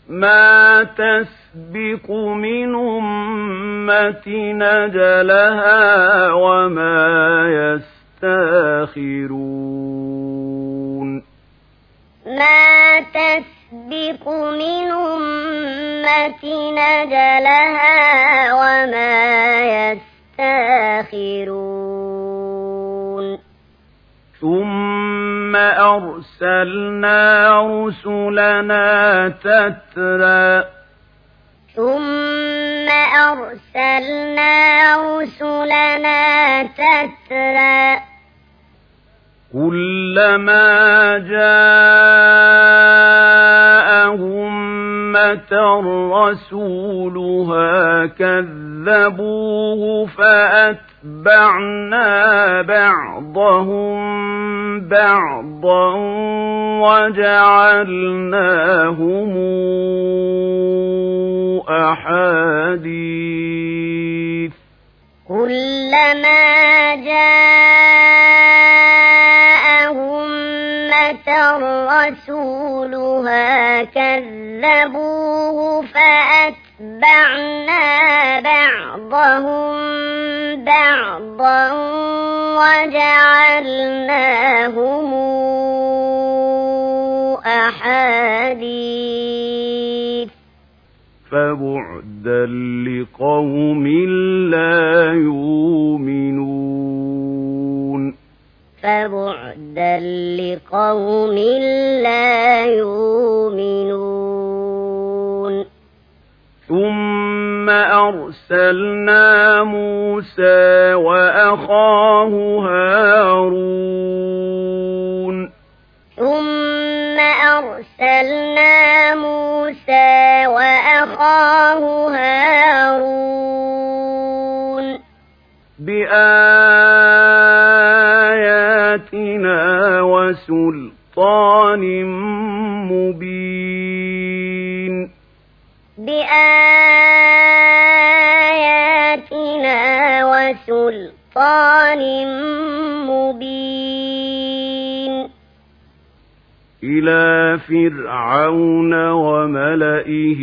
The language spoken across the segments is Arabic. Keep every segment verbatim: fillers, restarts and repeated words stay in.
ما تسبق من أمة أجلها وما يستاخرون ما تسبق من أمة أجلها وما يستاخرون ثم أرسلنا رسلنا تترى ثم أرسلنا رسلنا تترى كلما جاء أمة رسولها كذبوه فأتبعنا بعضهم بعضا وجعلناهم أحاديث كلما جاء أمة رسولها كذبوه فأتبعنا بعضهم بعضا وجعلناهم أحاديث فبعدا لقوم لا يؤمنون فبعدا لقوم لا يؤمنون ثم أرسلنا موسى وأخاه هارون ثم أرسلنا موسى وأخاه هارون بآياتنا وسلطان مبين بآياتنا وسلطان مبين إلى فرعون وملئه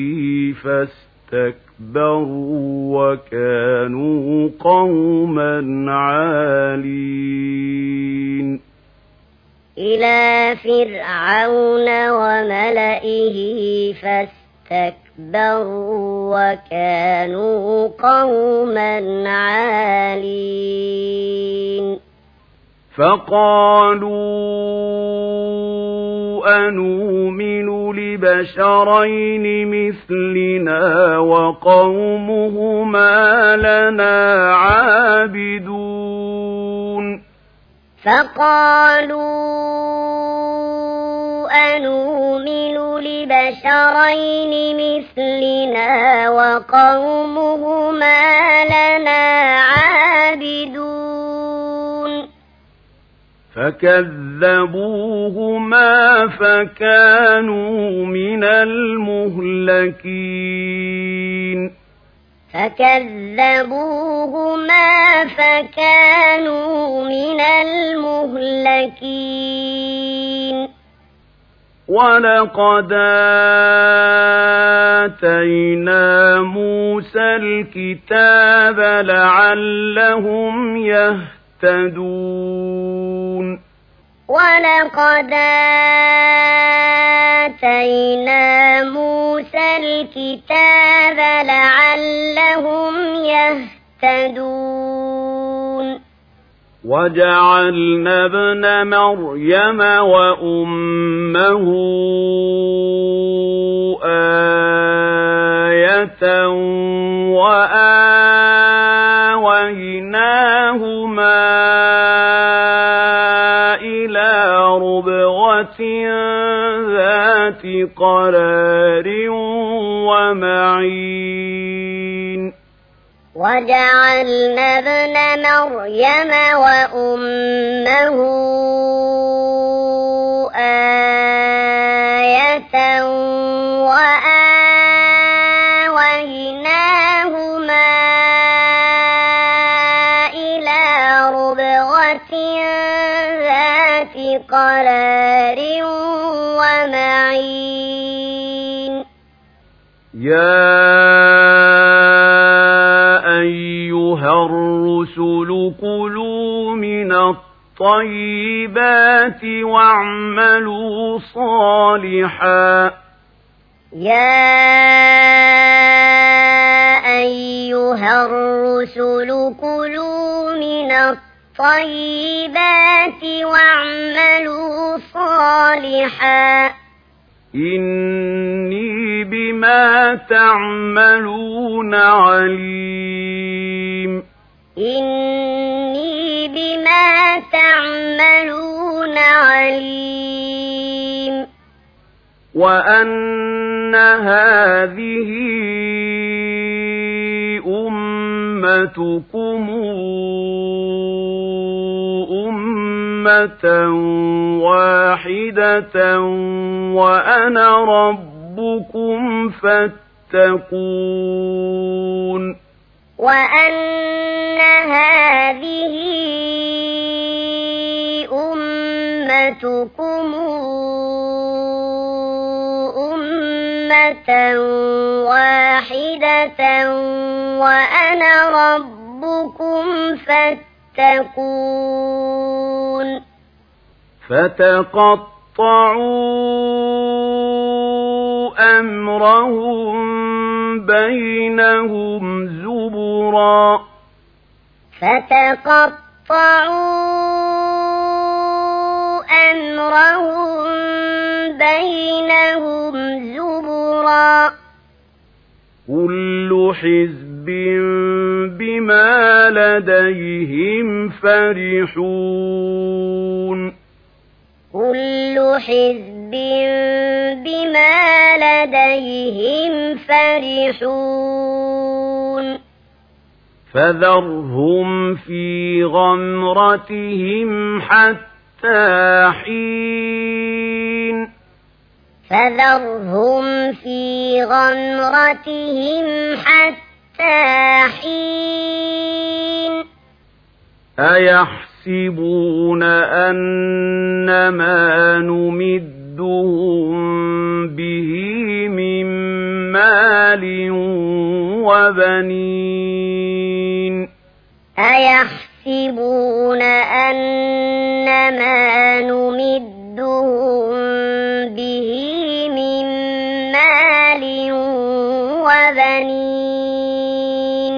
فاستكبروا وكانوا قوما عالين إلى فرعون وملئه فاستكبروا وكانوا قوما عالين فقالوا أنؤمن لبشرين مثلنا وقومهما لنا عابدون فقالوا أنؤمن لبشرين مثلنا وقومهما لنا عابدون فكذبوهما فكانوا من المهلكين فكذبوهما فكانوا من المهلكين ولقد آتينا موسى الكتاب لعلهم يهتدون ولقد آتينا موسى الكتاب لعلهم يهتدون وجعلنا ابن مريم وأمه آية وآويناهما إلى ربوة ذات قرار ومعين وجعلنا ابن مريم وأمه آية وآويناهما إلى ربوة ذات قرار ومعين يا أيها الرسل كلوا من الطيبات واعملوا صالحا يا أيها الرسل كلوا من الطيبات واعملوا صالحا إني بما تعملون عليم إني بما تعملون عليم وأن هذه أمتكم أمة واحدة وأنا ربكم فاتقون وأن هذه أمتكم أمة واحدة وأنا ربكم فاتقون فتقطعوا أمرهم بينهم زبرا فتقطعوا أمرهم بينهم زبرا كل حزب بما لديهم فرحون كل حزب بما لديهم فرحون فذرهم في غمرتهم حتى حين فذرهم في غمرتهم حتى حين أيحسبون أنما نمدهم به من مال وبنين أيحسبون أنما نمدهم به من مال وبنين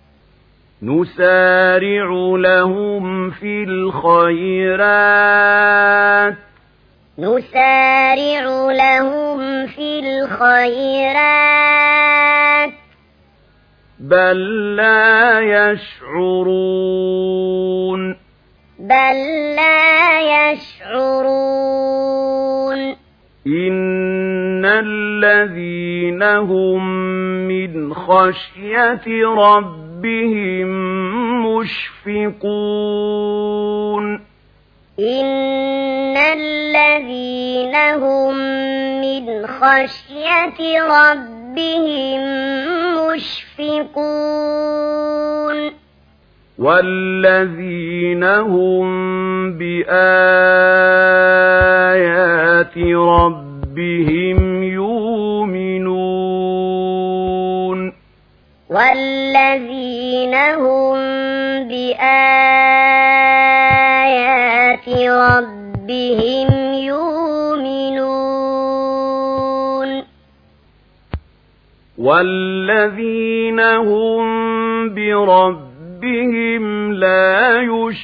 نسارع لهم في الخيرات نسارع لهم في الخيرات بل لا يشعرون بل لا يشعرون إن الذين هم من خشية ربهم مشفقون إن الذين هم من خشية ربهم مشفقون والذين هم بآيات ربهم يؤمنون والذين هم بآيات ربهم يؤمنون والذين هم بربهم لا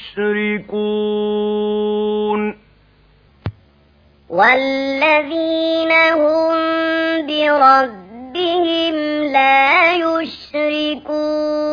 يشركون والذين هم بربهم لا يشركون